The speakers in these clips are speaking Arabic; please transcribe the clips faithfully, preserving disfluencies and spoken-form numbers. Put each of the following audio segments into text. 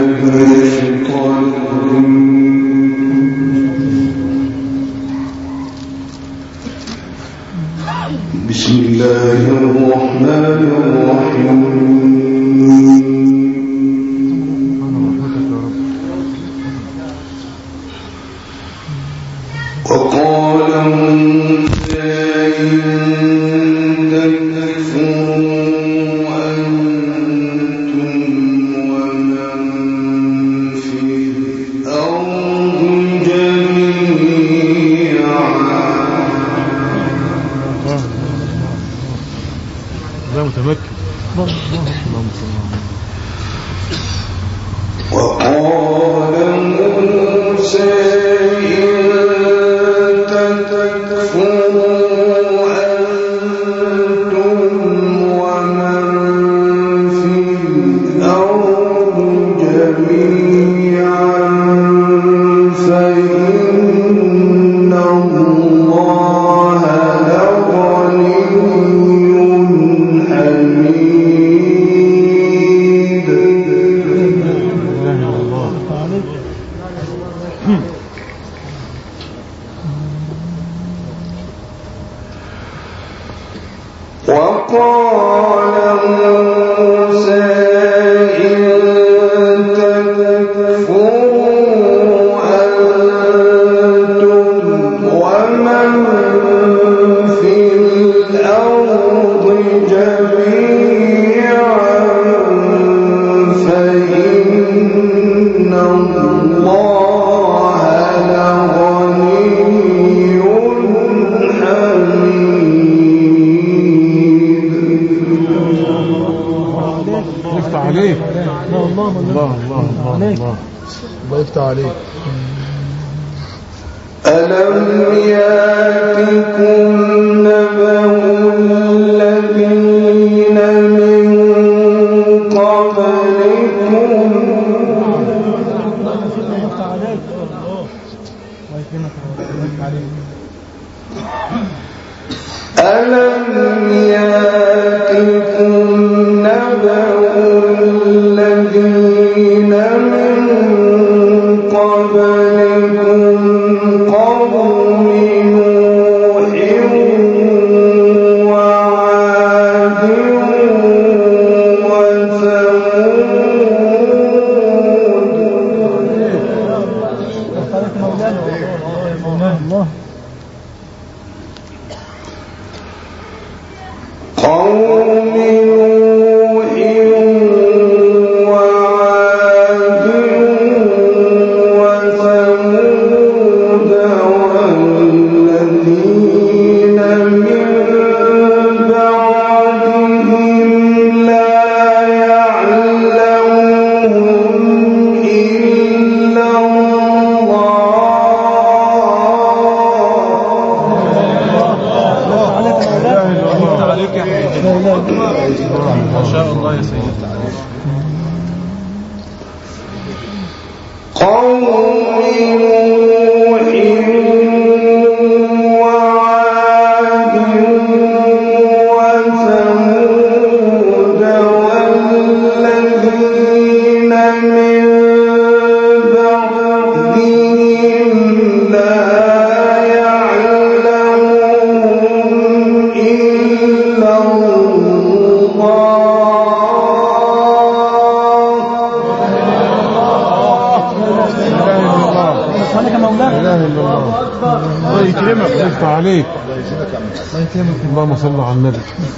اللهم صل على النبي.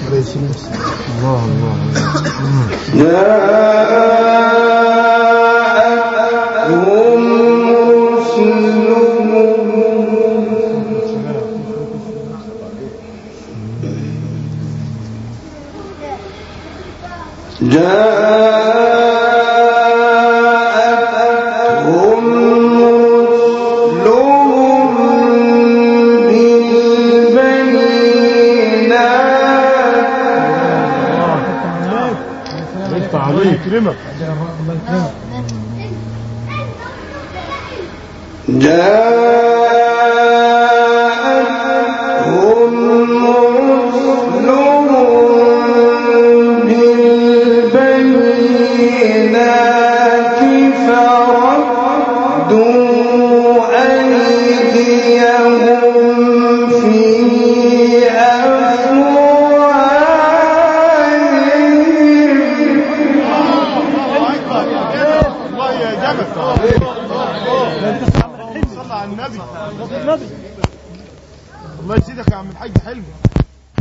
الله الله بالبينات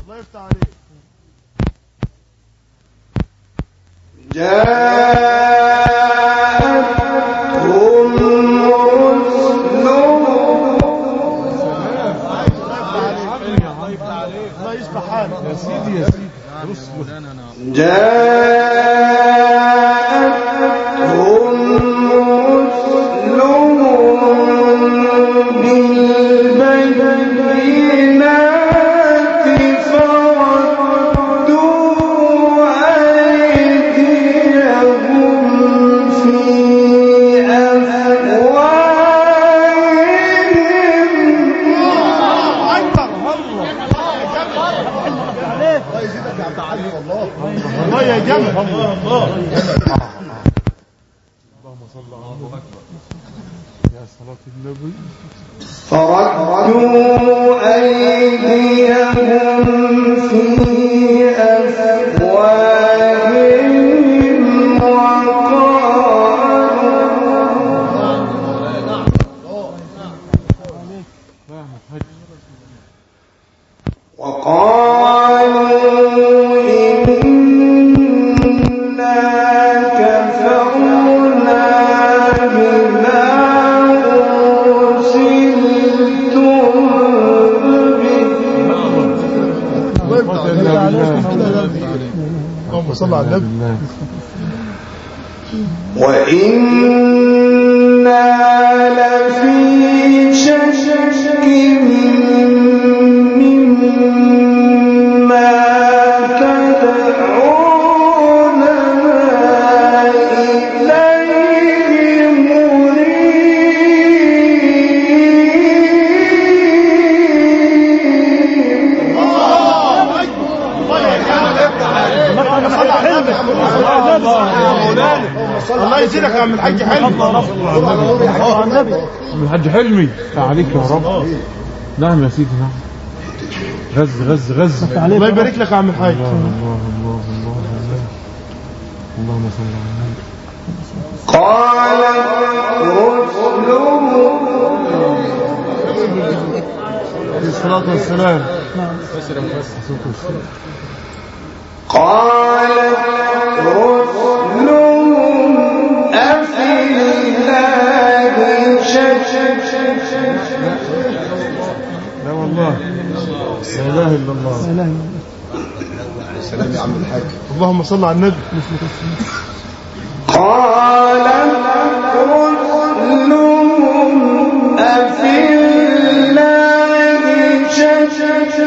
الله يفتح عليك. جاءتهم الله يصبح حالك يا سيدي يا سيدي جاءتهم رسلهم بالبينات فردوا أيديهم في الله يا جمال. اللهم صل على النبي يا صلاة النبي. فردوا أيديهم في أفواههم وقالوا وقالوا إنا كفرنا بما اللهم صل على النبي. وإنا لفي شك مما تدعوننا إليه مريب. الله يزيدك يا عم الحاج حلمي. عم الحاج حلمي عليك يا رب. نعم يا سيدي نعم. غز غز غز. الله يبارك لك يا عم الحاج. الله الله الله الله الله. اللهم صل على النبي. قالت رسلهم عليه الصلاة والسلام. قالت رسلهم أفي الله شك. لا والله لا إله إلا الله. سلام يا عم الحاج. اللهم صل على النبي. قالت رسلهم أفي الله شك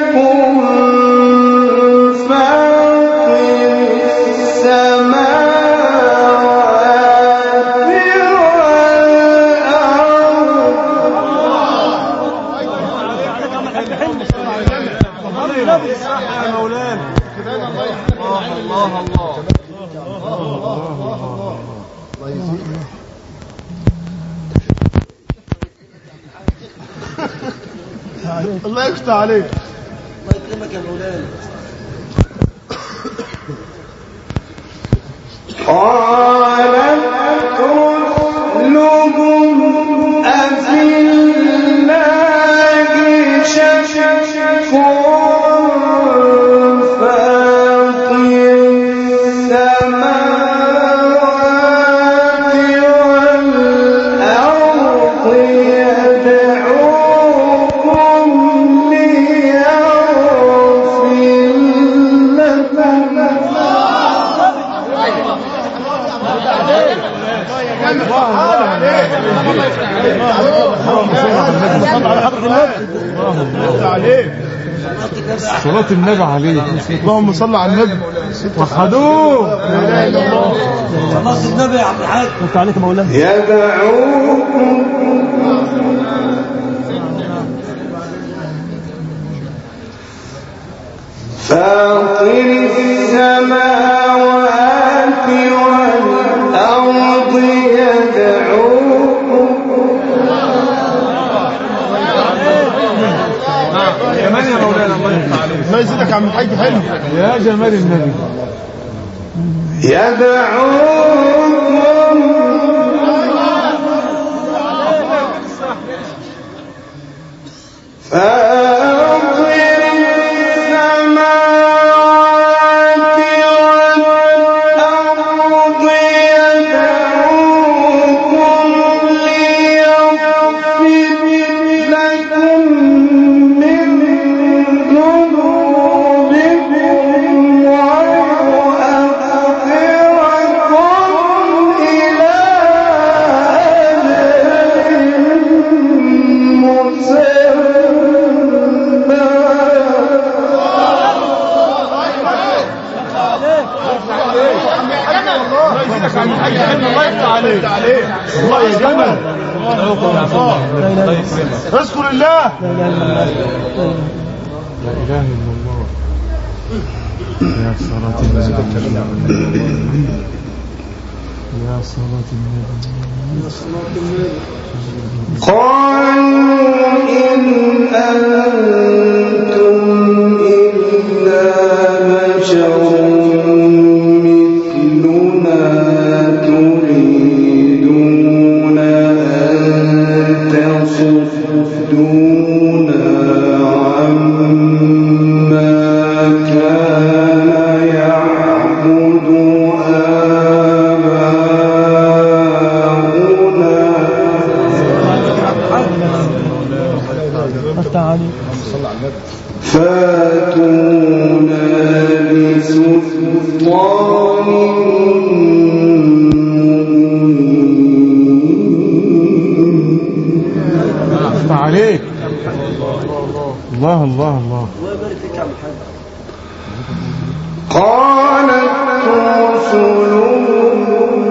الله يفتح عليك. الله يكرمك يا مولانا. قالت رسلهم أفي الله شك فاطر السماوات والأرض يدعوكم ليغفر لكم. صلاة النبي عليه. اللهم صل على النبي. وحدوه. صلاة النبي يا عم الحاج. انت عليك يا مولانا. يدعوكم فاطر السماوات والأرض يدعوكم. كمان يا مولانا الله يفتح عليك. الله يزيدك يا عم الحاج حلمي. يا جمال النبي. يدعوكم فاطر السماوات ايدك يا عم الحاج حلمي، الله يفتح عليك. الله يا جمل. اذكر الله. لا إله إلا الله. يا صلاة النبي، يا صلاة النبي. قالوا إن أنتم إلا بشر مثلنا تريدون أن تصدونا عما كان يعبد فاتونا بسلطان افتح عليك. الله الله الله. قالت رسلهم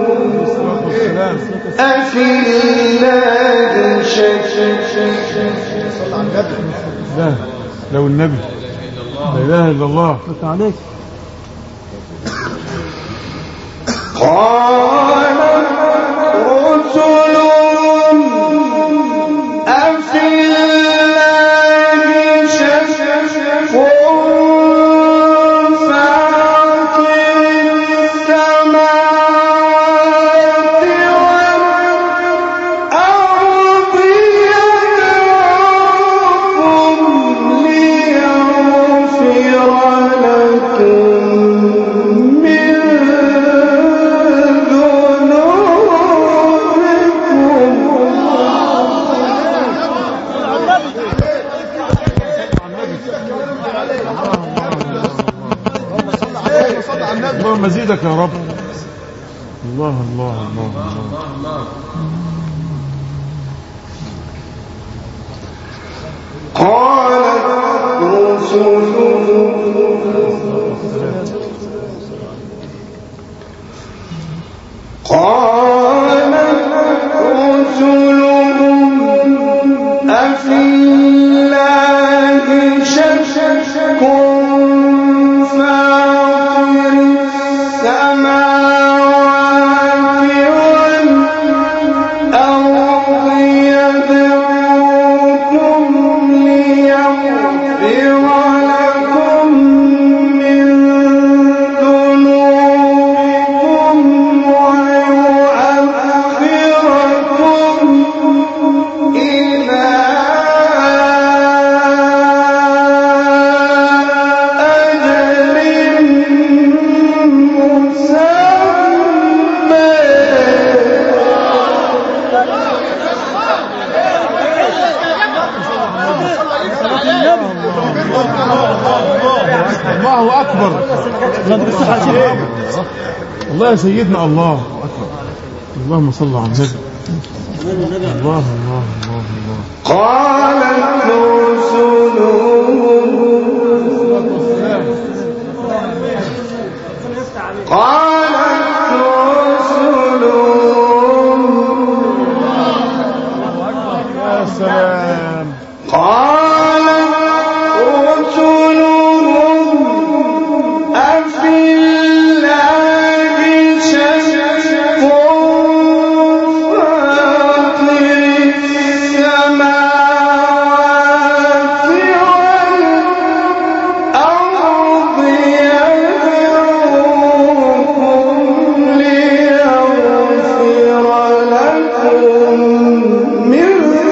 أفي الله شك. لا لو النبي لا إله إلا الله. افتح عليك. قالت رسلهم أفي الله شك فاطر السماوات والأرض يدعوكم ليغفر لكم من اللهم زيدك يا رب. الله الله الله الله. قالت رسلهم قالت رسلهم أفي الله شك فاطر السماوات والأرض يدعوكم ليغفر لكم من ذنوبكم ويؤخركم إلى الله أكبر. الله يا سيدنا الله أكبر. اللهم صل على النبي. الله الله الله الله. قالت رسلهم قالت رسلهم يا سلام. قالت رسلهم أفي الله شك فاطر السماوات والأرض يدعوكم ليغفر لكم من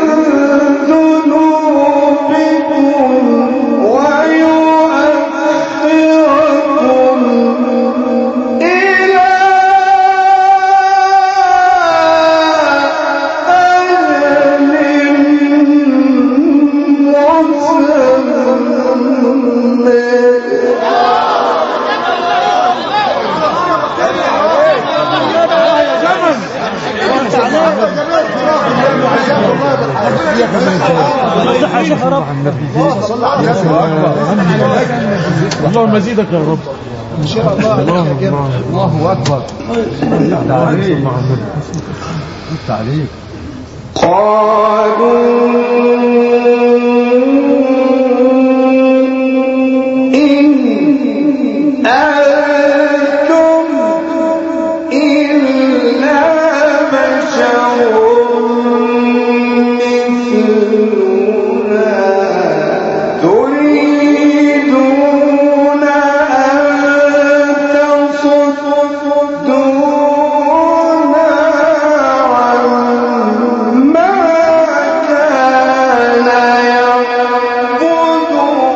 ذنوبكم ويؤخركم إلى أجل اللهم زيدك يا رب. ان شاء الله عليك يا جماعه. الله اكبر. تعليق تعليق قالوا إن أنتم إلا بشر مثلنا تريدون أن تصدونا عما كان يعبد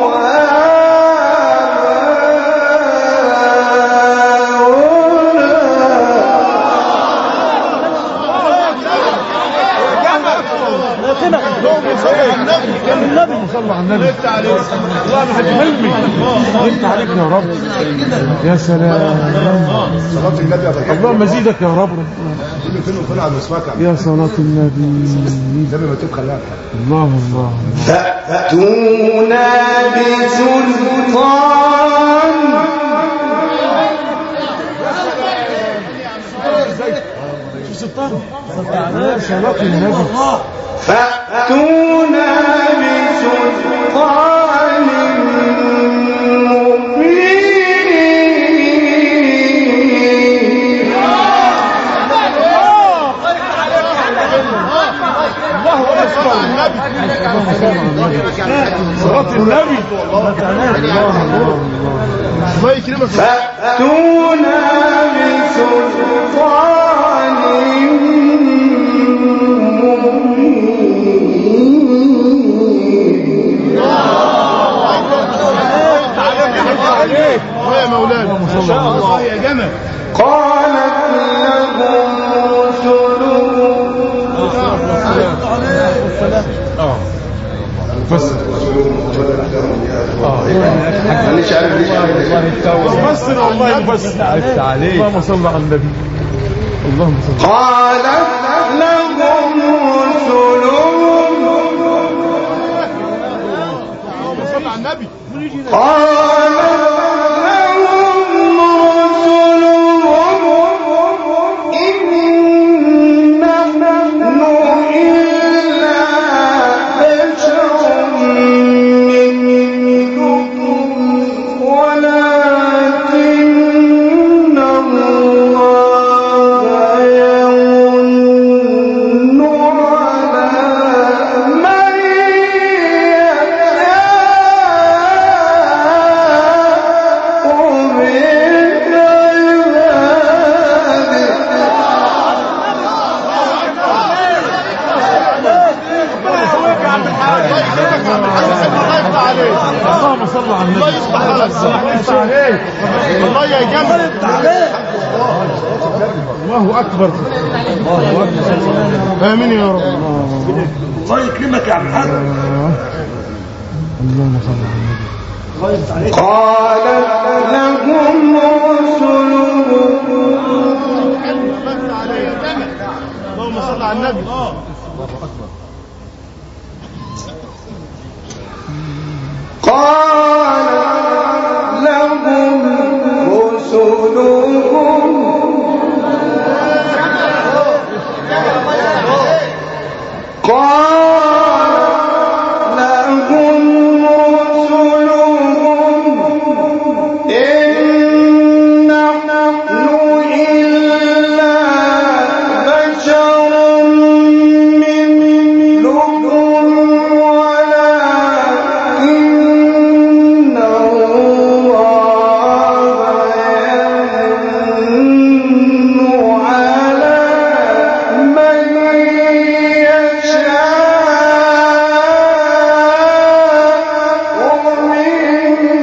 النبي صلى على النبي. انت عليك الله حلمي. انت عليك يا رب. يا سلام. صلاه النبي يا باشا. اللهم زيدك يا رب. كل فين وفين على مسواك يا صلاة النبي. النبي ما تبخل. الله الله. فأتونا بسلطان سلطان. يا صلاة النبي. فأتونا بسلطان مبين. الله أكبر. صلاة النبي. الله يكرمك. فأتونا بسلطان عليك يا مولانا. ما شاء الله يا جمل. قالت لهم رسلهم اه بس اه مانيش عارف ليش بس والله بس عرفت عليك. اللهم صل على النبي. اللهم صل. قالت لهم رسلهم اللهم صل على النبي. قالت لهم رسلهم إن نحن إلا بشر مثلكم ولكن الله يمن على من اللهم صل على النبي. الله يصبح عليك. عليك الله يا جمل. الله اكبر. الله اكبر. امين يا رب. الله يكرمك يا عم الحاج. اللهم صل على النبي. قالت لهم رسلهم اللهم صل على النبي. قالت لهم رسلهم قالت لهم رسلهم إن نحن إلا بشر مثلكم ولكن الله يمن على من يشاء من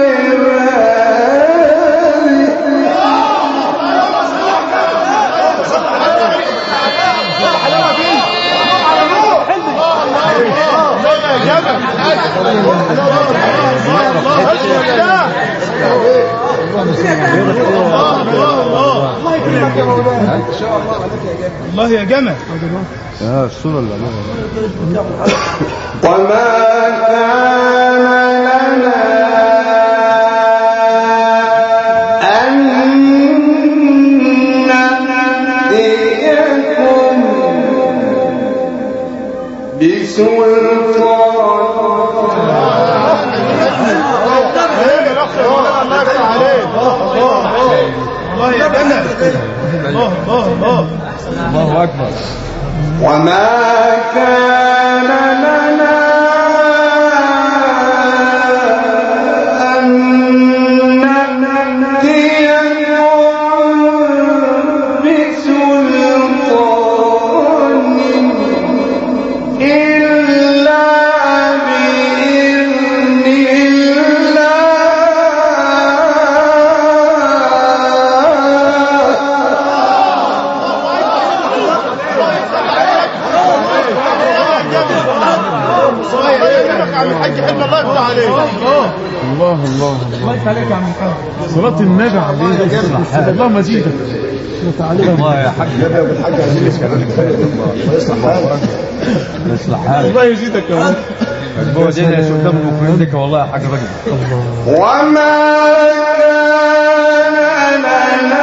الله يا جمل. اه الصورة اللي عليها وما كان لنا الله اكبر. وما كان لنا أن نأتيكم بسلطان إلا بإذن الله الله الله عليك يا عم محمد. صلاة النبي عليك. الله مزيدك. الله يا حاج. يا ابو الحاج عايزين نسمع الله يصلح حالك. يصلح حالك. الله يزيدك يا رب. هو دينا يا سلطان مكرمك والله يا حاج راجل. وما كان لنا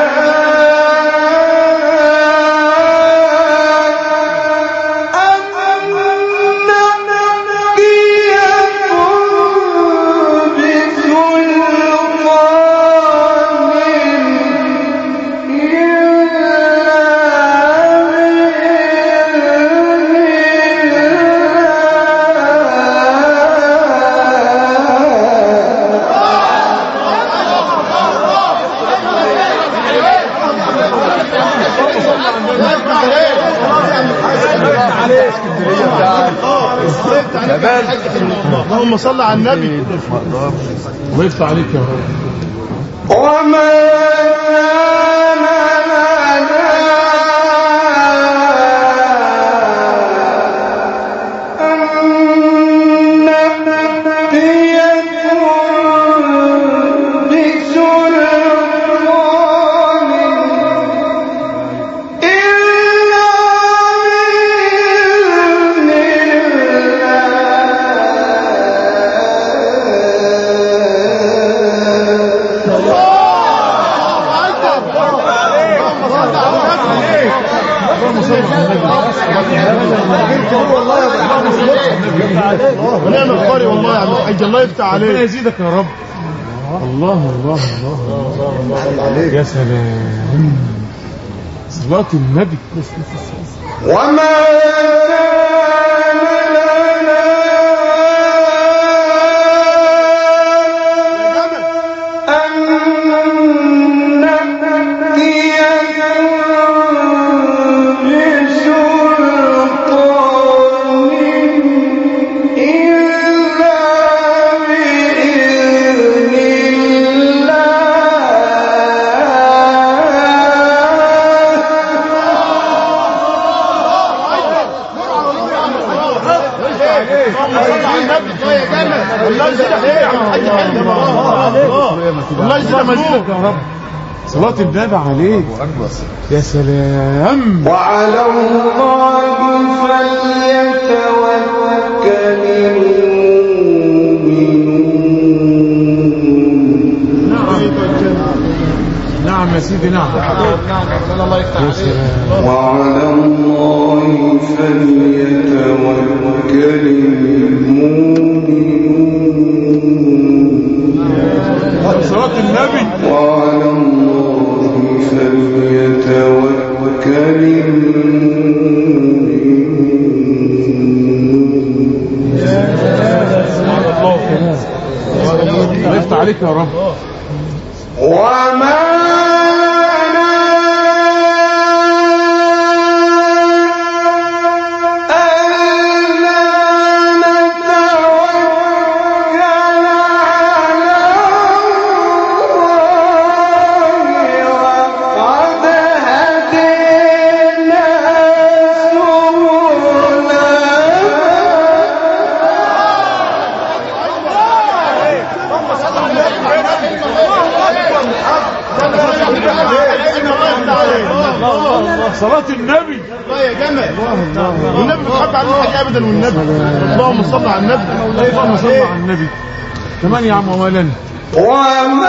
اللهم صل على النبي. ويفتح عليك يا رب. وما ونعم القاري والله يا عم الحاج. الله يفتح عليك. ربنا يزيدك يا رب. الله الله الله. يا سلام. صلاة النبي. وما الله يزيدك مزيدك يا رب. صلاة النبي عليك. يا سلام. وعلى الله فليتوكل المؤمنون. نعم يا سيدي. نعم الله يفتح عليك. وعلى الله فليتوكل المؤمنون. صلاة النبي. وعلى الله فليتوكل المؤمنون. الله يفتح عليك يا رب. وما صلاة النبي. الله يا جمل. والنبي بتحب على الحاج ابدا. والنبي اللهم صل على النبي. اللهم صل على النبي. كمان يا عم مولانا. وما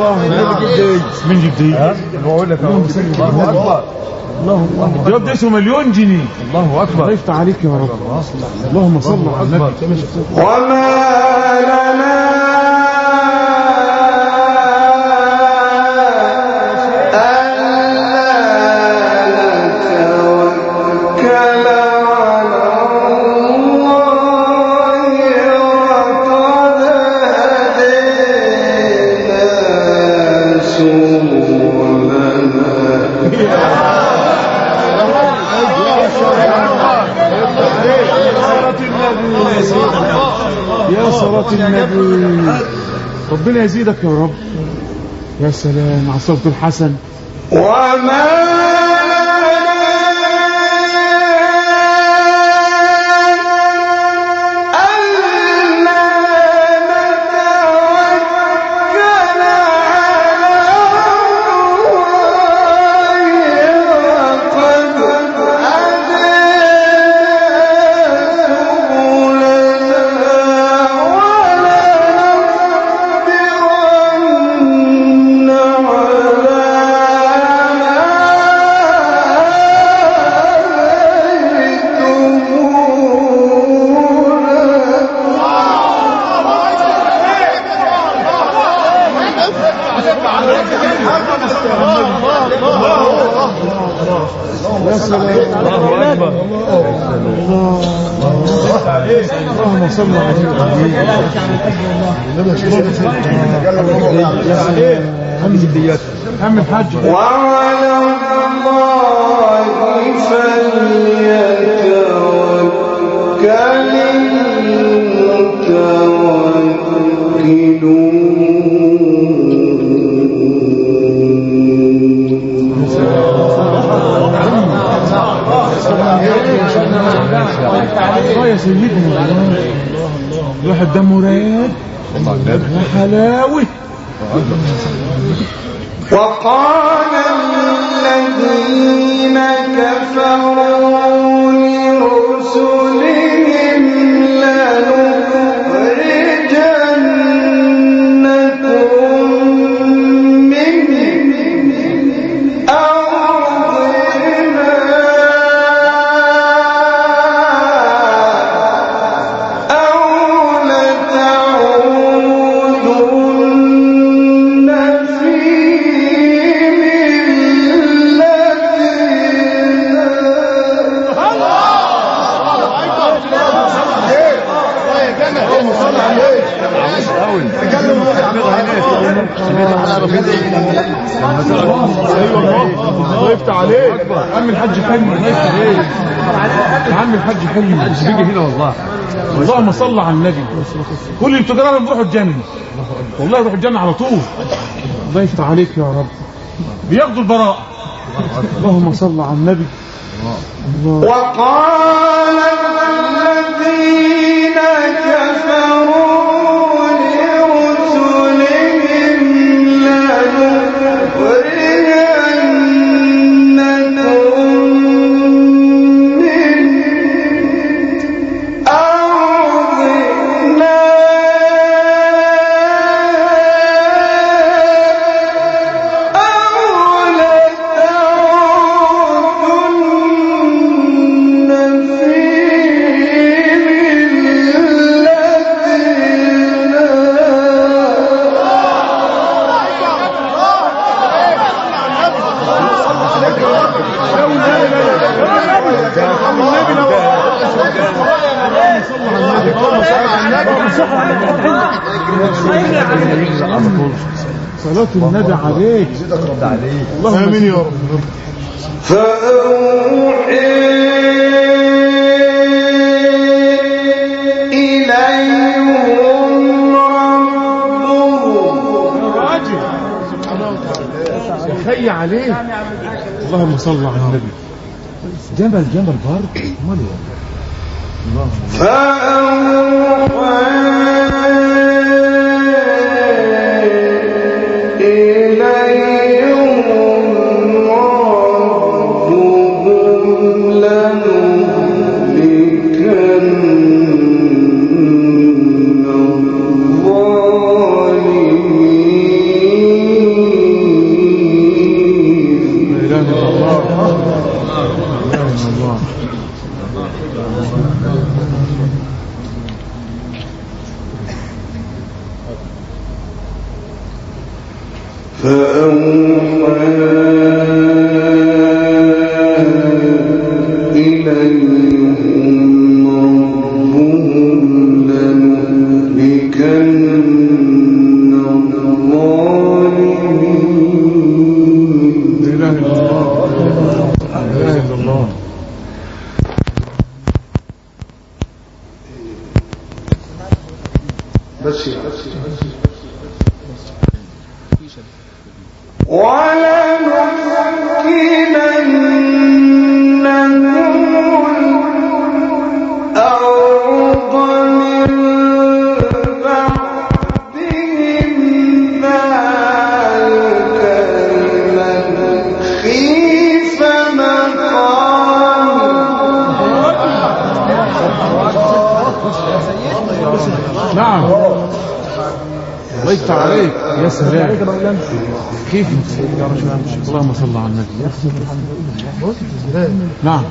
الله من جديد بقول لك الله اكبر الله الله الجواب ده اسمه مليون جنيه. الله اكبر. الله يفتح عليك يا رب. اللهم صل على النبي. وما لنا يا صلاة النبي. ربنا يزيدك يا رب. يا سلام على الصوت الحسن. وما اللهم صل على النبي. عم الحاج. وعلى الله فليتوكل المتوكلون. يا سيدنا الواحد دمه رايق يا حلاوه. وقال الذين كفروا لرسلهم لنخرجنكم من أرضنا أو لتعودن في الله يفتح عليك. عم الحاج حلمي. الله يفتح عليك يا عم الحاج حلمي. مش بيجي هنا والله. اللهم صل على النبي. كل التجار بيروحوا الجنه والله، يروحوا الجنه على طول. الله يفتح عليك يا رب. بياخدوا البراء. اللهم صل على النبي. الله. وقال الذين كفروا صلاة النبي عليك. اللهم امين يا رب. فأوحي إليهم ربهم. خي عليه. اللهم صل على النبي. جبل جبل برد. فأوحي الظالمين نعم الله يفتح عليك يا سلام كيف اللهم صل على النبي نعم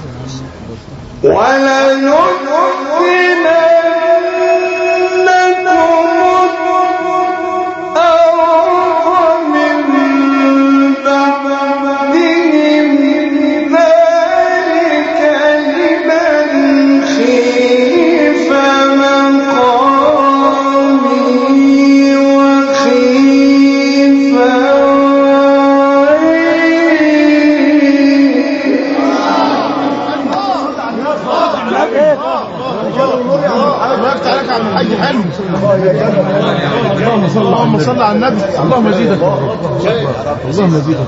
اللهم صل على النبي. اللهم زيدك اللهم زيدك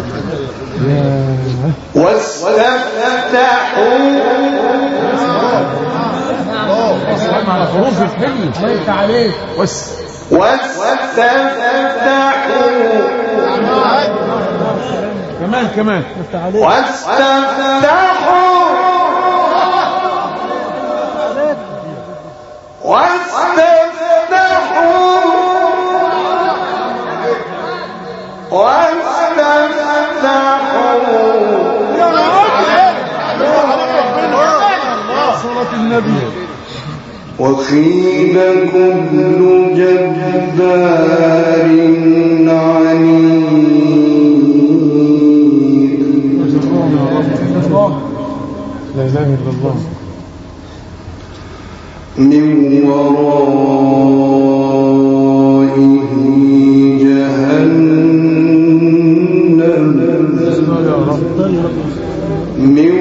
واستفتحوا السلام على حروف الحلم الله يفتح عليك. واستفتحوا كمان كمان واستفتحوا واستفتحوا صلاة النبي وخيل كل جبار عنيد لا إله إلا الله من ورائه جهنم من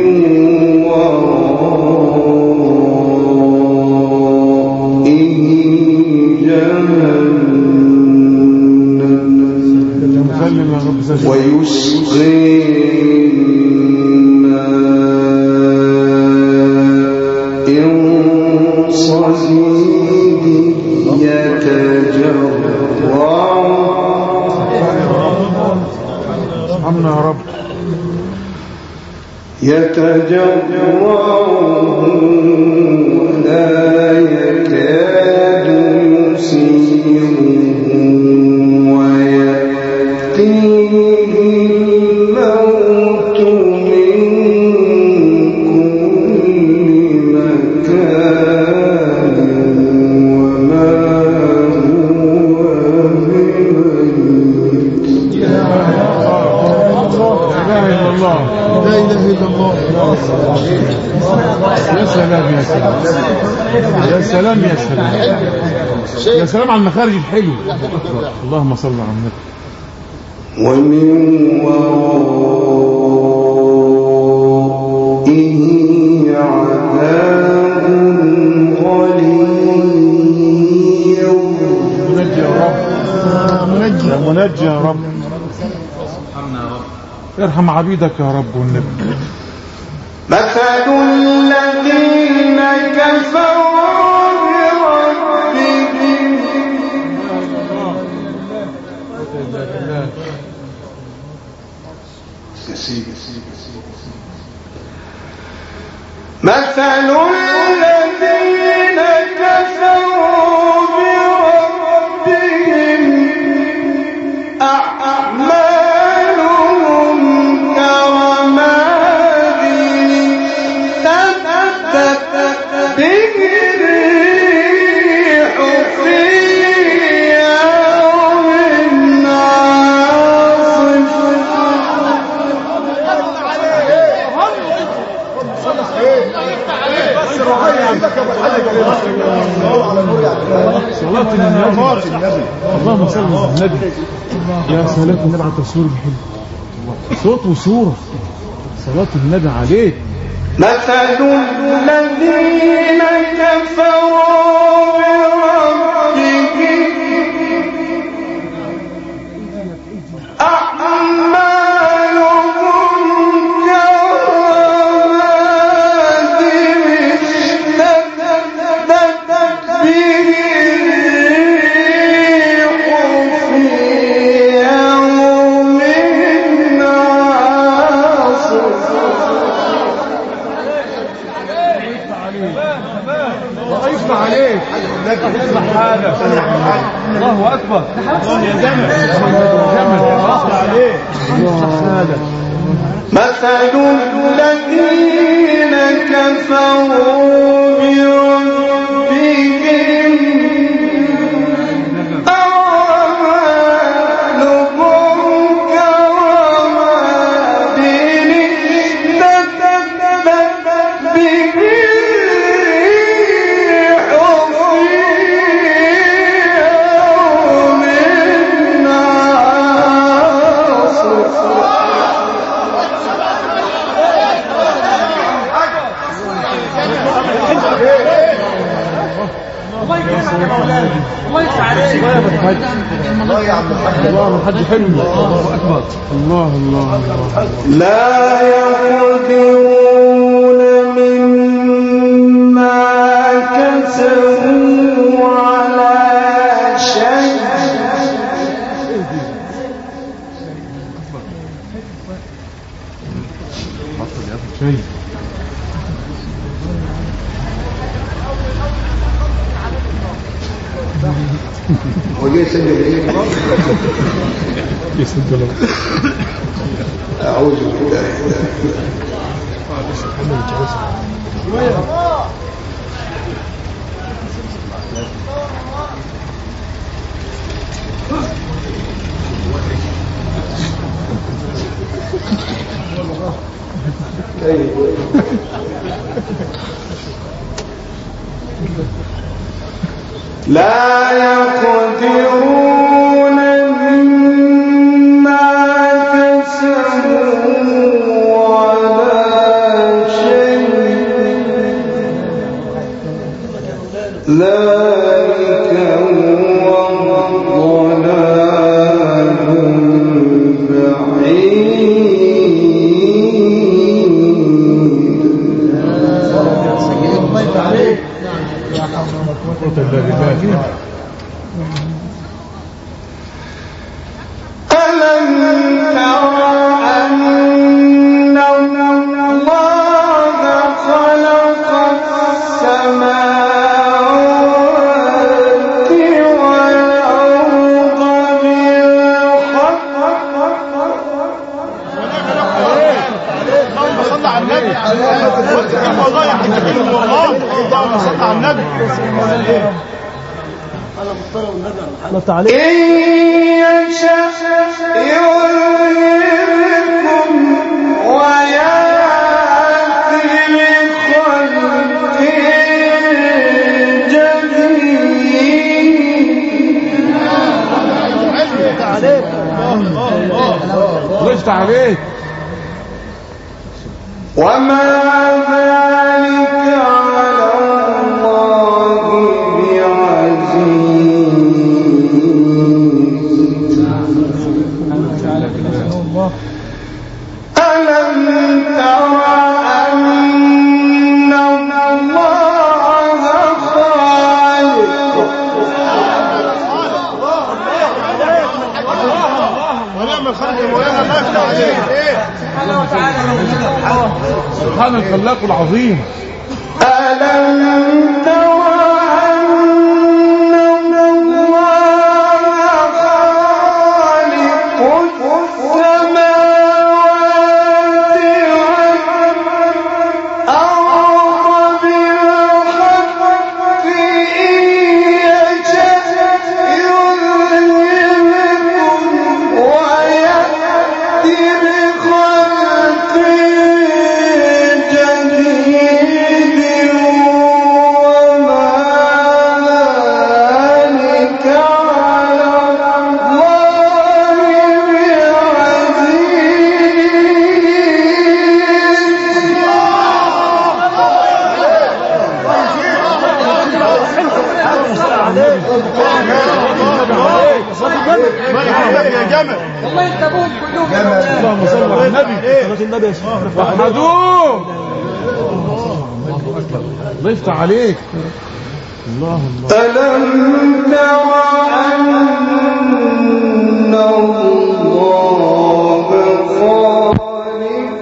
ورائه جهنم ويسقي ارحمنا يا رب يتجرعه ولا يكاد يسيغه ويأتيه الموت من كل مكان وما هو بميت. لا إله إلا الله لا إله إلا الله. يا سلام يا سلام يا سلام يا سلام يا سلام على المخارج الحلوة. اللهم صل على النبي. ومن ورائه عذاب غليظ. منجي يا رب منجي منجي يا رب ارحم عبيدك يا رب والنبي. مثل الذين كفروا بربهم مثل الذين كفروا بربهم أعمالهم كرماد اشتدت به الريح في يوم عاصف صلاة النبي اللهم صل على النبي. يا سلام النبي على التصوير الحلو، صوت وصورة. صلاة النبي عليك. مثل الذين كفروا بربهم أعمالهم كرماد اشتدت به الريح في يوم عاصف. الله عليك. اسمع حالك. الله اكبر. الله يا جمل. جمل الله عليك. مثل الذين كفروا بربهم أعمالهم كرماد اشتدت به الريح في يوم عاصف. الله يفتح عليك. الله يا عم الحاج. الله الحاج حلو. الله اكبر. الله الله لا يقدرون مما كسبوا على شيء. شيء. هو جاي يسجل ايه؟ يسجل. اعوذ بالله. لا يقدرون مما كسبوا على شيء. ذلك هو الضلال البعيد. ألم تر أن الله خلق السماوات والأرض بالحق. اللهم صل على النبي. والله يا حاج حلو والله. اللهم صل على النبي. إن يشاء يذهبكم ويأتي بخلق جديد. الله يفتح عليك. وما ذلك على الله بعزيز. ألم تر أن الله خالق ونعم الخلق مولانا. الله يفتح عليك. سبحان الخلاق العظيم. ألم تر أن الله خالق السماوات والأرض بالحق. إن يشاء يذهبكم ويأتي بخلق جديد. يا جمل والله انت ابوك كلهم اللهم صل على النبي. النبي يا شيخ. احمدوه. الله يفتح عليك. الله الله. ألم تر أن الله خالق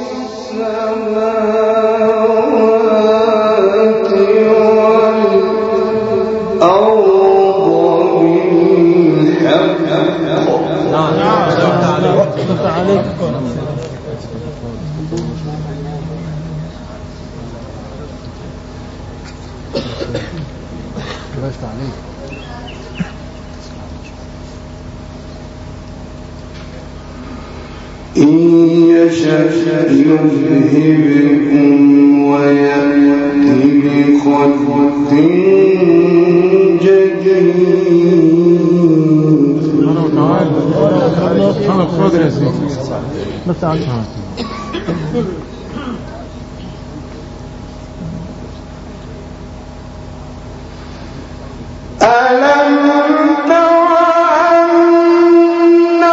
السماوات والأرض بالحق إن يشأ يذهبكم ويأتي بخلق جديد. سبحانه وتعالى. سبحان القادر يا سيدي. ألم تر أن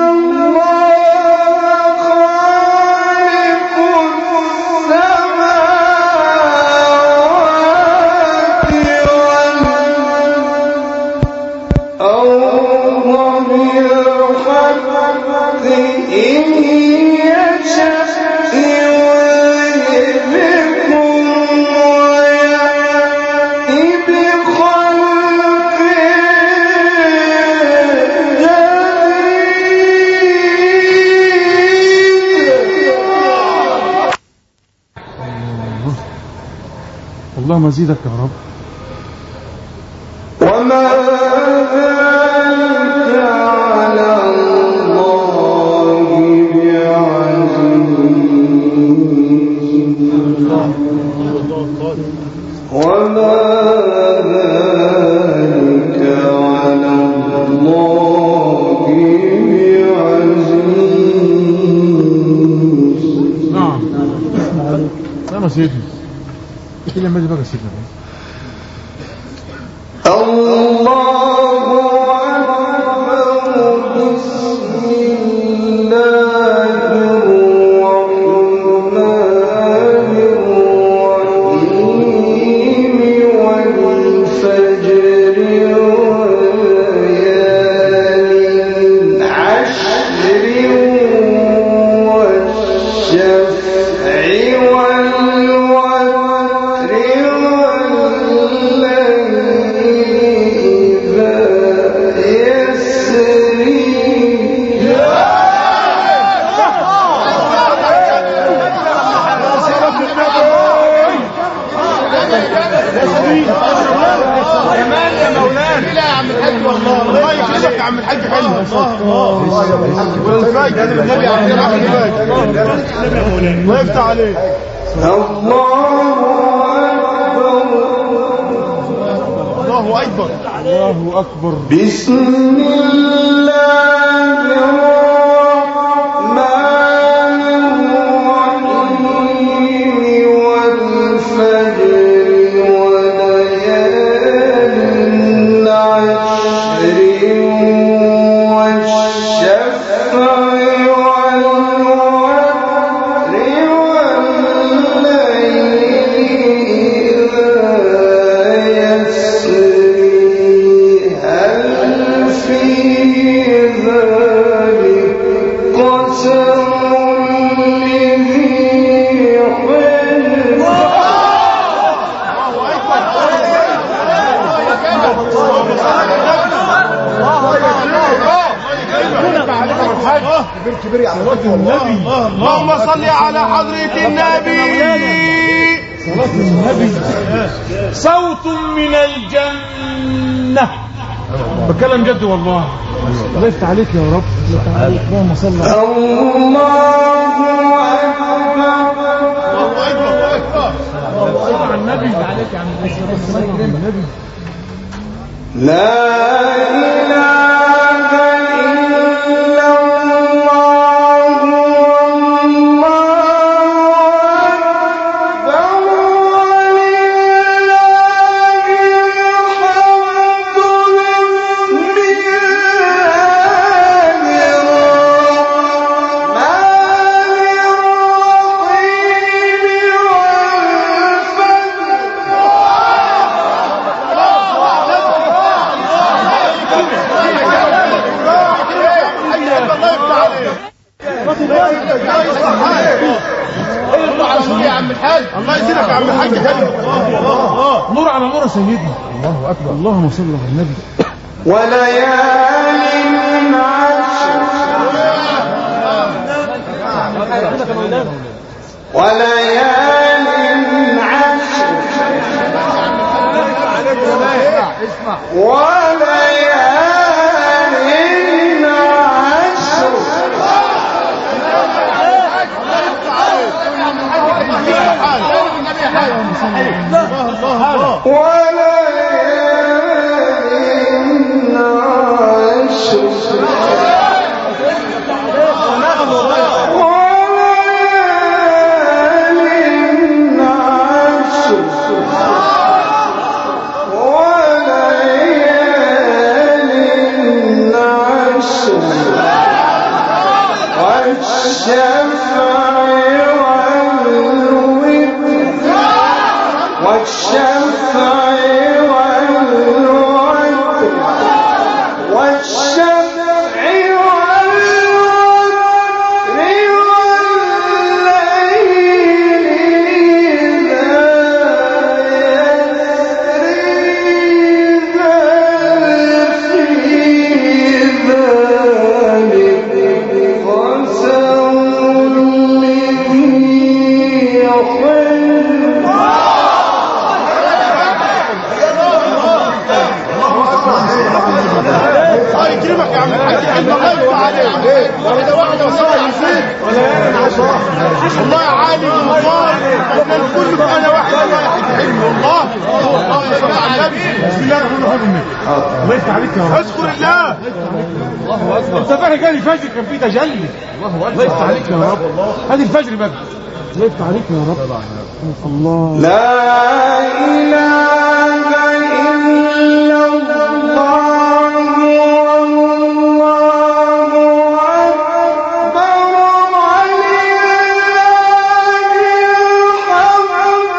الله خالق السماوات والأرض بالحق إن يشأ يذهبكم ويأتي بخلق جديد. اللهم زيدك يا رب. وما ذلك على الله بعزيز. وما ذلك على الله بعزيز. نعم. نعم يا سيدي. كده لما يجي بقى سيدنا. الله أكبر. بسم الله الرحمن الرحيم. والفجر وليال عشر والشفع والوتر والليل إذا يسري. كمان يا مولانا. لا يا عم الحاج والله الله يكرمك يا عم الحاج حلو. والفجر النبي عبد الرحمن الله يفتح عليك. الله أكبر. الله اكبر. الله أكبر. بسم الله الرحمن الرحيم. والفجر وليال عشر والشفع والوتر والليل إذا يسري. هل في ذلك قسم لذي حجر. اللهم صل على حضرة النبي. صلاة النبي صوت من الجنة. بتكلم جد والله. الله يفتح عليك يا رب. اللهم صل على النبي. النبي لا إله إلا الله والله أكبر ولله الحمد الله يزيدك يا عم الحاج حلو. نور على نور يا سيدنا. الله اكبر. اللهم صل على النبي. وليال عشر وليال عشر وليال عشر اذكر الله. الله اكبر. انت فاهم جالي فجر كان في تجلي. الله اكبر. الله يفتح عليك يا رب. هذه الفجر بقى. الله يفتح عليك يا رب. الله. لا إله إلا الله والله أكبر ولله الحمد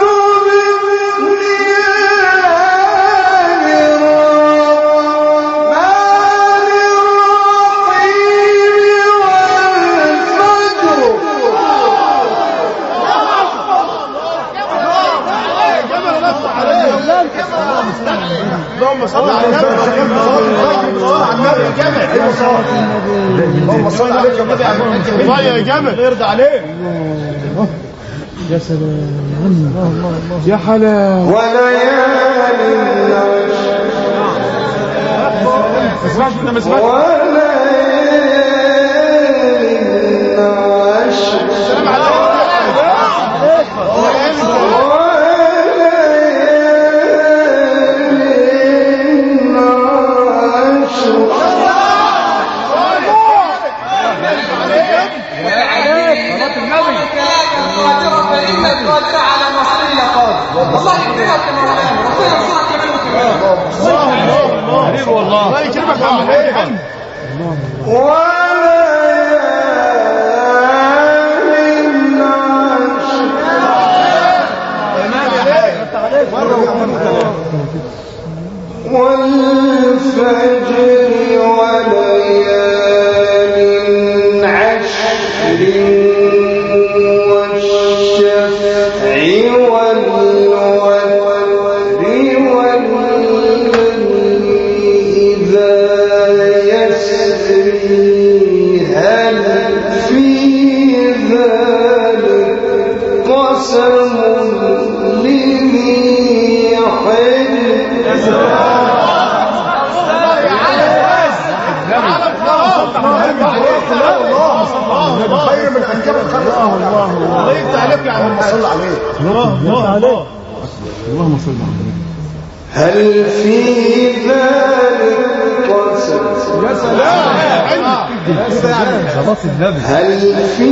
اللهم صل على النبي. اللهم صل عليك يا النبي. الله يا جمل يرضى عليك. يا سلام يا حلاوه. وليال ما سمعتش انت ما سمعتش. السلام عليكم. الله يكرمك يا مولانا. ربنا يرزقك كمان وكمان. الله الله والله. الله يكرمك يا عم الحاج. والفجر وليال عشر والشفع والوتر والليل إذا يسري هل في ذلك قسم لذي حجر. خير من انكار الخلق. الله الله الله يفتح عليك يا عم. صل عليه. الله الله. اللهم صل على النبي. هل في ذلك قسم. يا سلام. هل في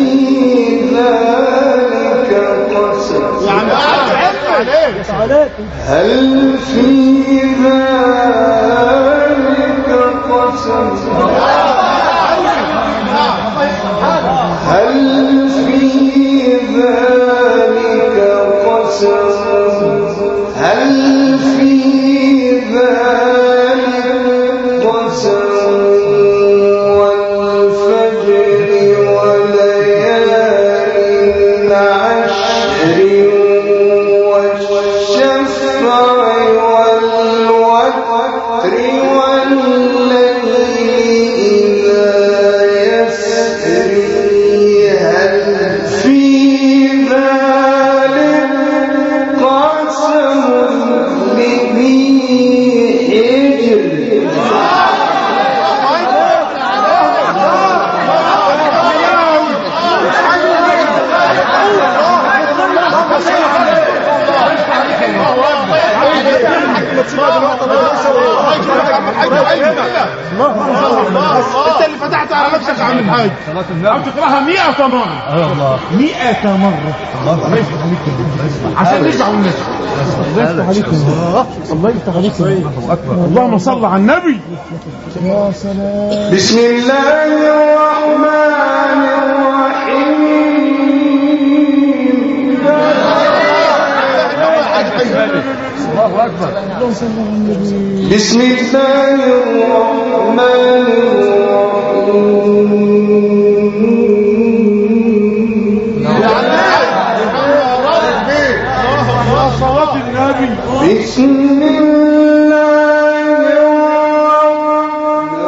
ذلك قسم. يعني قاعد عليك. هل في ذلك قسم. هل في ذلك قسم. هل في ذلك قسم والفجر وليال عشر تسيبها دلوقتي انت اللي فتحت على نفسك يا عم الحاج. او تقراها مئة مرة مئة مرة الله يفتح عليك عشان نرجع ونرجع. الله يفتح عليك الله يفتح عليك. اللهم صل على النبي. يا سلام. بسم الله الرحمن الرحيم. الله أكبر. اللهم صل على النبي. بسم الله الرحمن الرحيم. صلاة النبي. بسم الله الرحمن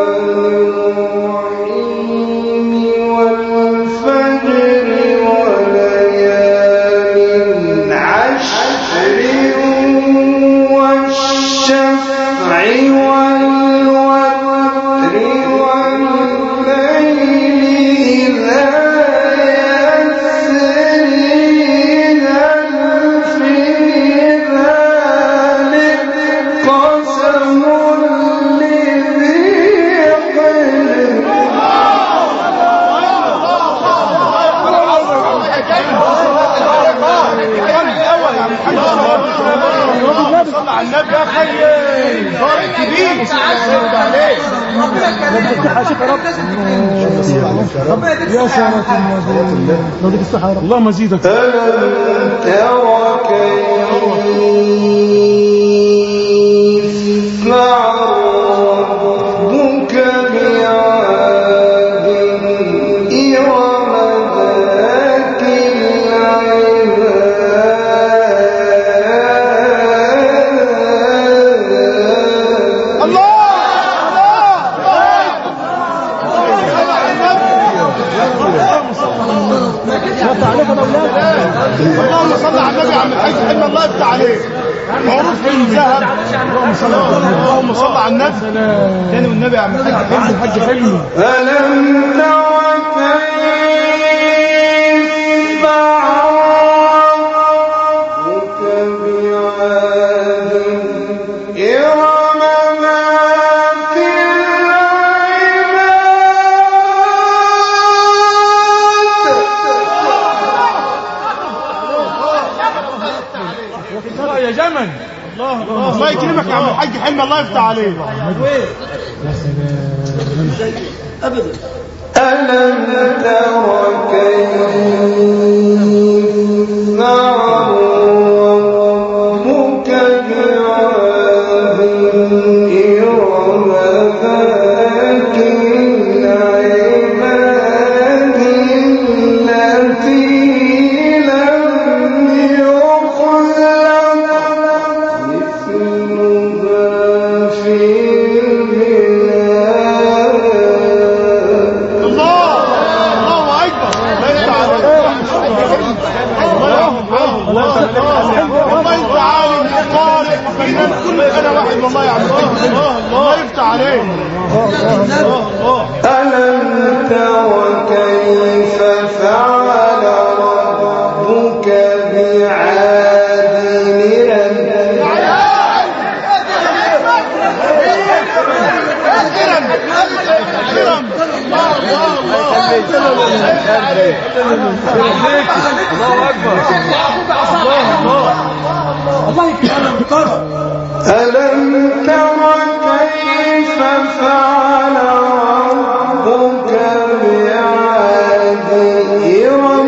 الرحيم. والفجر وليال عشر والشفع والوتر والليل إذا يسري هل في ذلك قسم لذي حجر. صلى على النبي يا خي. طارق كبير. يا سلام النبي. ناديك الصحة. اللهم زيدك. ألم تر كيف فعل ربك بعاد إرم ذات العماد. الله اللهم صل على النبي يا عم الحاج. حلم الله يفتح عليك. معروف بالذهب. اللهم صل على النبي تاني والنبي يا عم الحاج. حلم الحاج حلمي. ألم تر كيف فعل ربك بعاد إرم ذات العماد. الله يا جمل. الله يكرمك يا عم الحاج. حلم الله يفتح عليك. ألم تر كيف فعل ربك بعاد إرم ذات العماد التي لم يخلق مثلها في البلاد. الله الله اكبر. الله يفتح عليك. الله الله انت عالم قارئ فنان كل انا واحد والله يا عم الحاج. الله يفتح عليك. ألم تر كيف فعل ربك بعاد إرم. الله أكبر. الله يكرمك. ألم تر كيف فعل ربك بعاد إرم.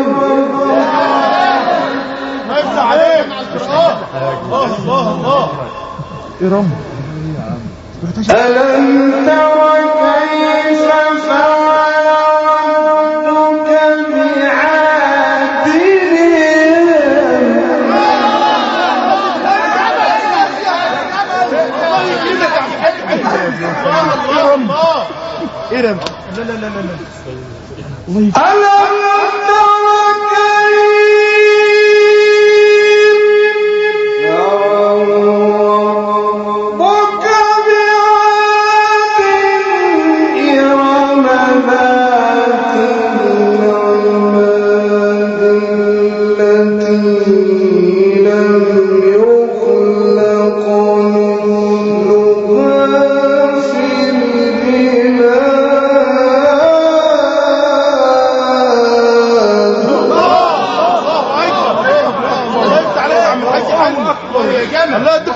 ما يفتح عليك. الله الله الله. إرم. ألم تر كيف فعل ربك بعاد إرم. إرم. لا لا لا لا لا. ألم تر كيف فعل ربك بعاد إرم ذات العماد التي لم يخلق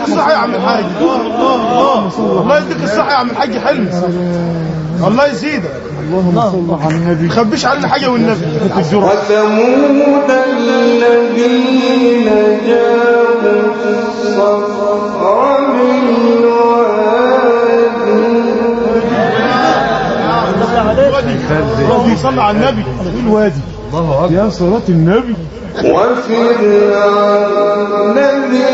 الصحة يا عم الحاج. الله يديك الصحة يا عم الحاج حلمي. الله يزيدك. اللهم صل على النبي. ما تخبيش علينا حاجة والنبي. وثمود الذين جابوا الصخر بالوادي. اللهم صل على النبي. الوادي يا صلاة النبي. وفرعون ذي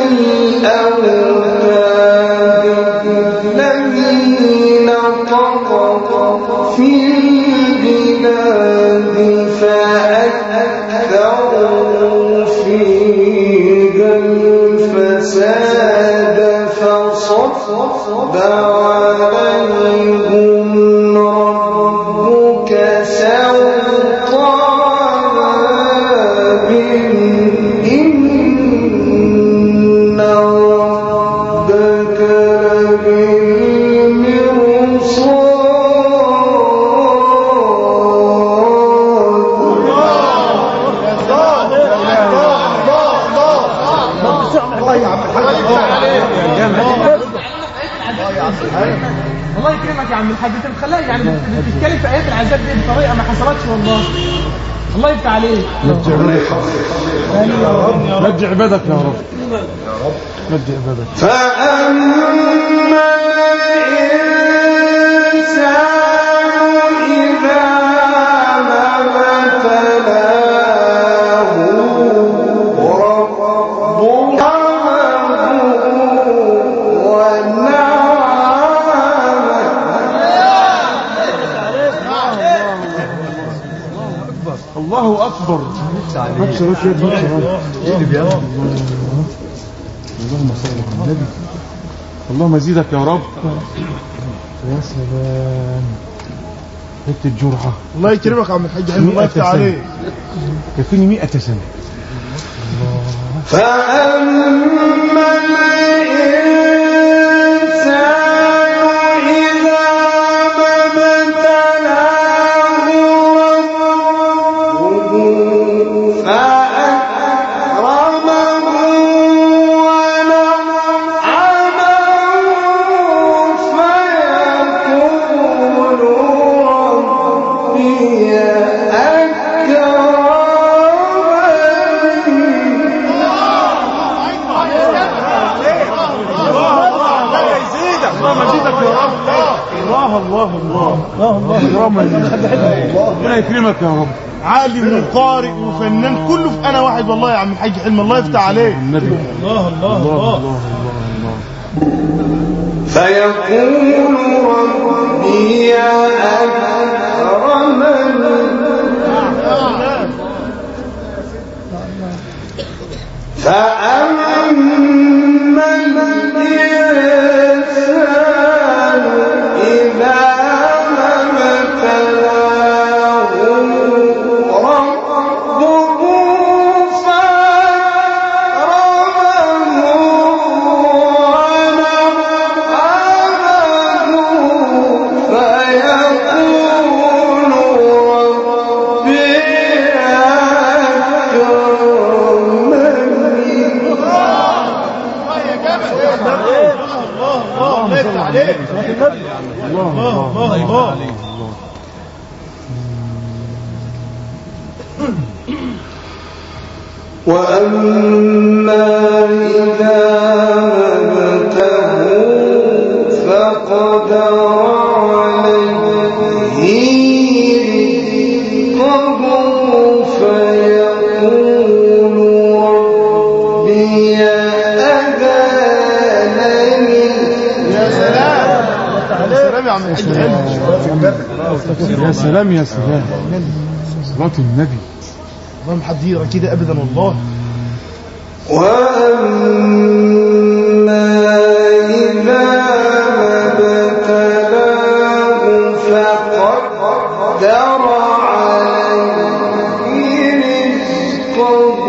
الأوتاد الذين طغوا في البلاد فأكثروا فيها الفساد فصب عليهم ربك سوط عذاب إن ربك الله يكرمك يا عم الحاج. انت مخليها يعني بتتكلم في ايات العذاب دي بطريقه ما حصلتش والله. الله يفتح عليك. مجد عبادك يا رب. مجد عبادك يا رب. مجد عبادك. فأما الإنسان إذا ما ابتلاه ربه الله أكبر. أبشرك يا ابن الشباب. اللهم صل على النبي. اللهم زيدك يا رب. يا سلام. حتة جرعة. الله يكرمك يا عم الحاج حلمي. الله يفتح عليك. كفيني مئة سنة. فأما الإنسان إذا ما ابتلاه ربه فأكرمه ونعمه فيقول ربي الله الله الله الله ربنا يكرمك يا رب. عالم وقارئ وفنان كله في انا واحد والله يا عم الحاج حلمي. الله يفتح عليك. النبي. الله الله الله الله الله. فيقول ربي أكرمن فأما الإنسان إذا ما ابتلاه ربه فأكرمه ونعمه فيقول ربي الله الله. وأما إذا مبته فقدر عليه رزقه فيقول ربي أهانني. يا سلام. يا سلام يا عم الحاج حلمي. يا سلام يا سلام. صلاة النبي. ما محديرة كده ابدا والله. وأما إذا ابتلاه فقدر عليه رزقه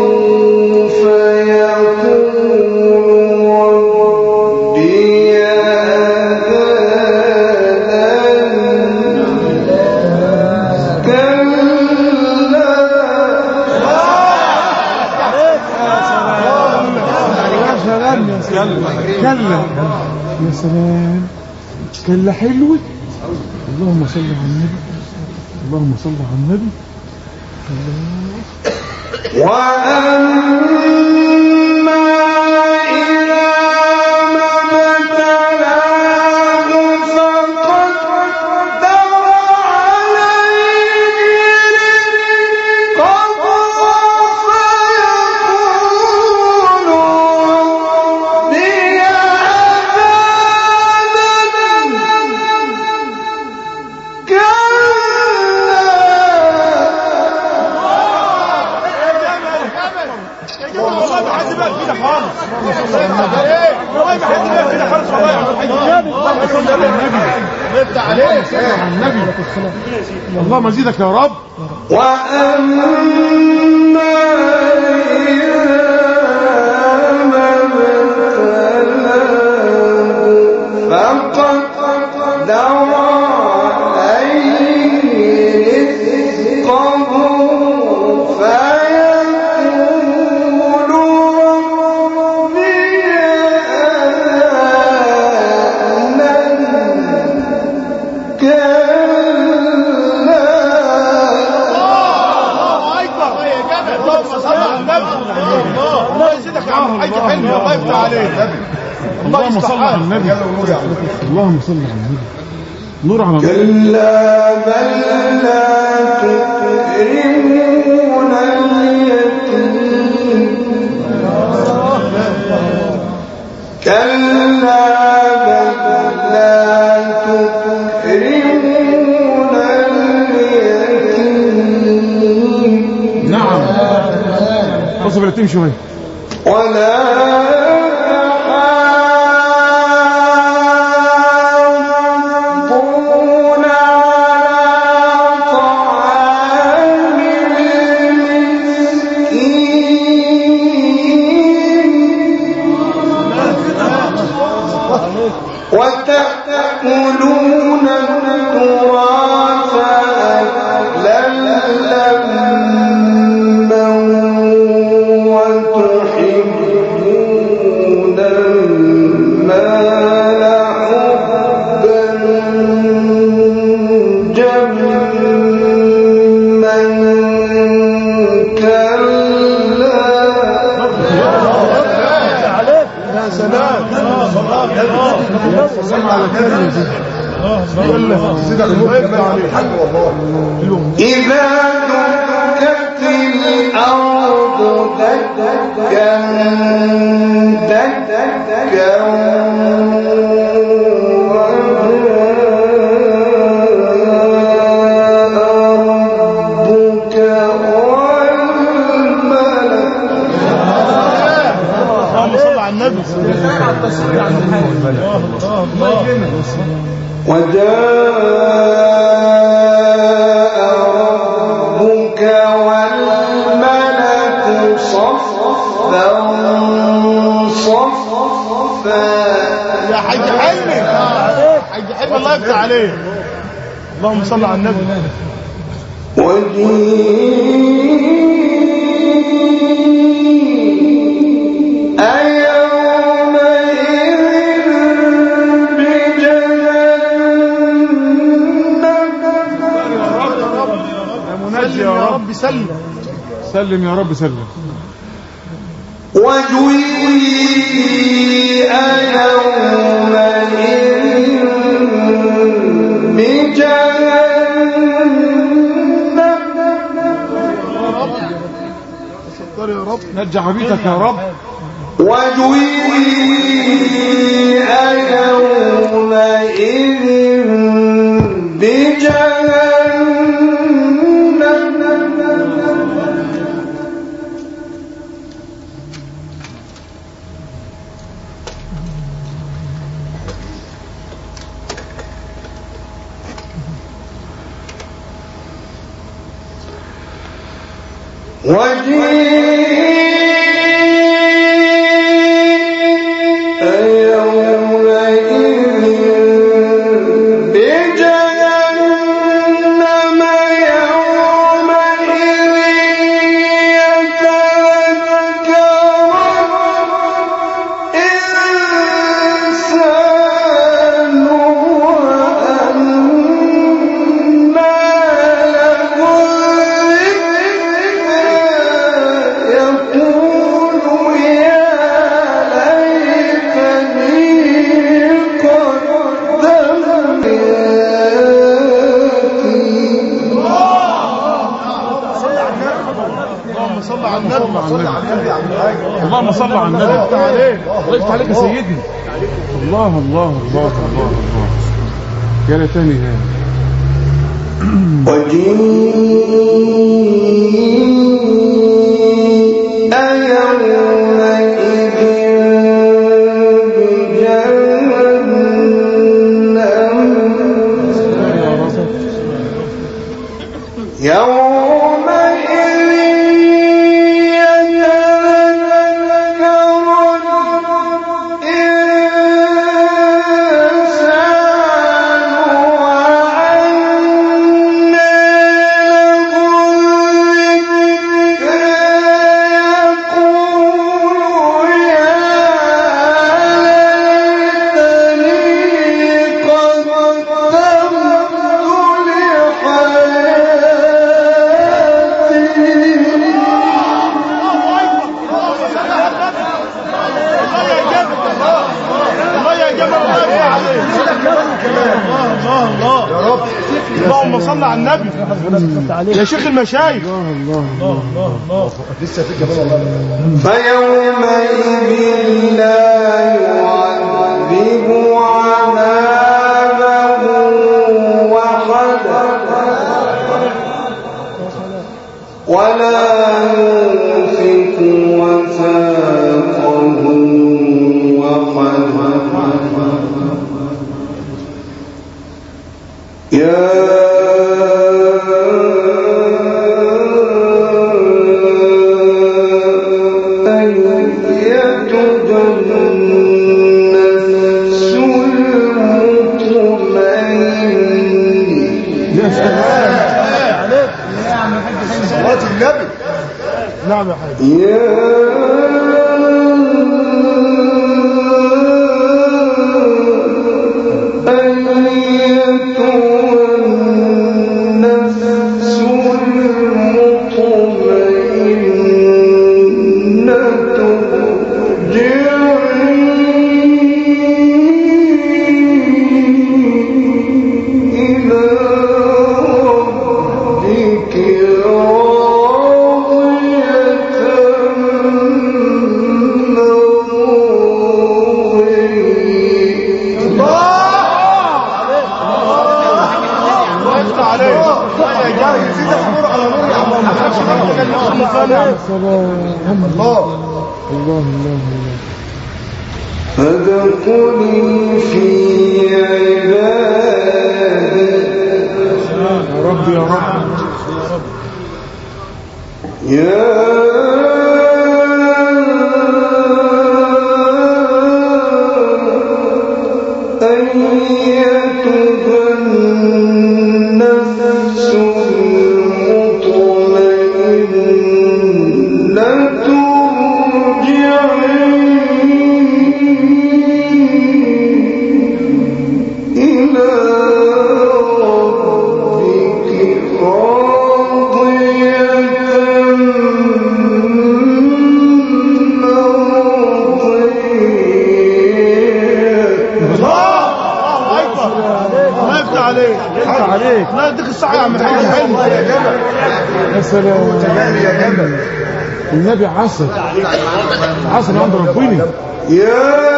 فيقول ربي أهانن. كلا يا سلام يا كلا يا سلام كلا حلوة. اللهم صل على النبي اللهم صل على النبي. وأما إذا ما ابتلاه فقدر عليه رزقه فيقول ربي والله ما حد بقى كده خالص. والله ما حد بقى كده خالص. والله يا عم الحاج اللهم صل على النبي ويفتح عليك على النبي. اللهم زيدك يا رب. وأما الله يفتح عليك. اللهم صل على النبي اللهم صل على النبي. نور على النبي. كلا بل لا تكرمون اليتيم كلا بل لا تكرمون اليتيم. نعم اصبر اليتيم شويه. ولا تحاضون على طعام المسكين وتأكلون التراث أكلا لما وتحبون المال حبا جما كلا. يا سلام يا سلام على كده. إذا دكت الأرض دكا دكا ربك والملك. اللهم صل على النبي. وجاء ربك والملك صفا صفا. يا حاج حلمي حاج حلمي الله يفتح عليك. اللهم صل على النبي. وجيء يومئذ منجي يا رب سلم سلم يا رب سلم. وجيء يومئذ بجهنم. ستر يا رب. نجح بيتك يا رب. وجيء يومئذ بجهنم. وجيء يومئذ بجهنم يومئذ يتذكر الإنسان اللهم صل على النبي. الله يفتح عليك يا سيدنا. الله الله الله الله الله. يا تاني ها وجيء اللهم صل على النبي يا شيخ المشايخ. الله الله الله الله. لسه في كمان والله. فيومئذ لا يعذب عذابه أحد ولا يوثق وثاقه أحد. يا نعم يا حبيبي. فادخلي في عبادي. يا رب يا رب يا الله يديك الصحة يا عم الحاج حلو. يا سلام يا جمل. النبي عصر عصر عند ربنا. يا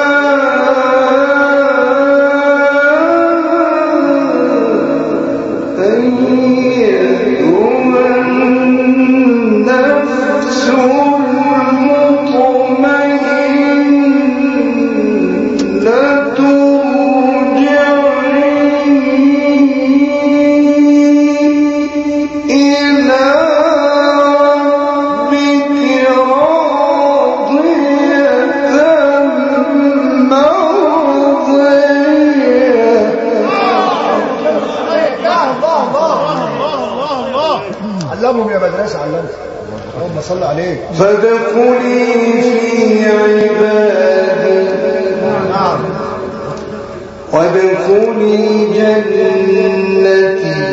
علمهم يا مدرسة علمهم. اللهم صل عليك. فادخلي في عبادي. نعم. وادخلي جنتي.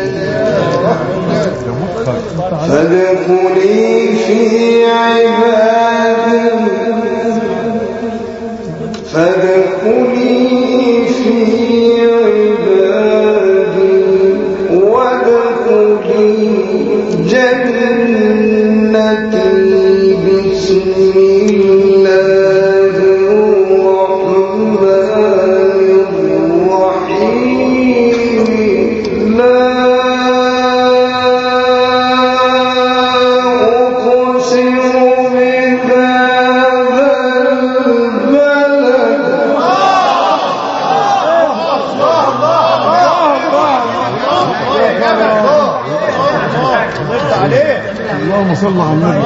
فادخلي في عبادي. فادخلي في عبادي وادخلي جنتي بسم الله اللهم صل على النبي.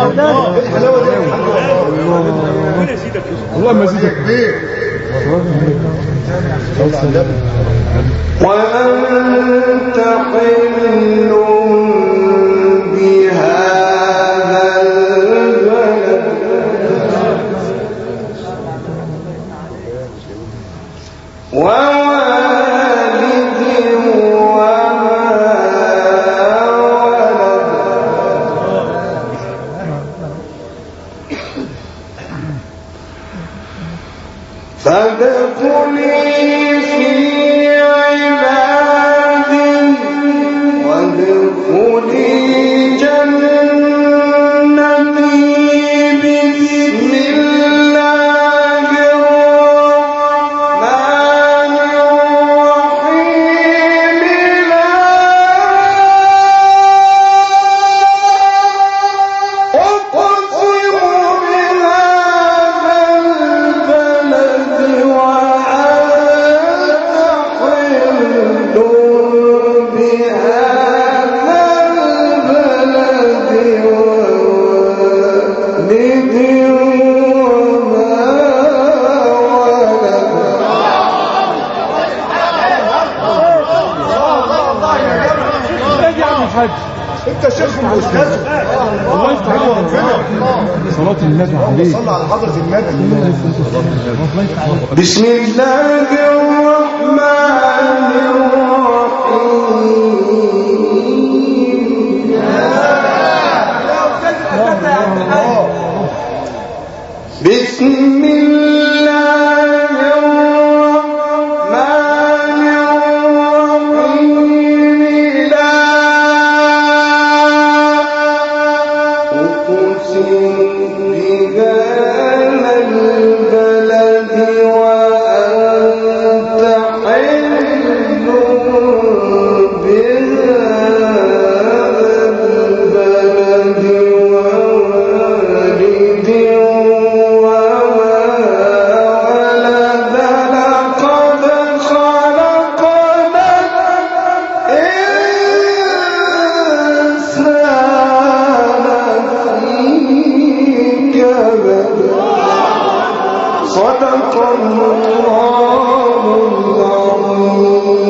اللهم زيدك كبير. وأنت حل بهذا البلد ووالد وما فادخلي في عبادي وادخلي جنتي بسم الله الرحمن الرحيم لا أقسم بهذا البلد انت شيخ واستاذ الله يفتح عليك صلاة النبي عليه. صلى على حضرة النبي. بسم الله الرحمن الرحيم بسم الله الرحمن الرحيم لا أقسم بهذا البلد وأنت حل بهذا البلد ووالد وما ولد لقد خلقنا الإنسان في كبد صدق الله العظيم.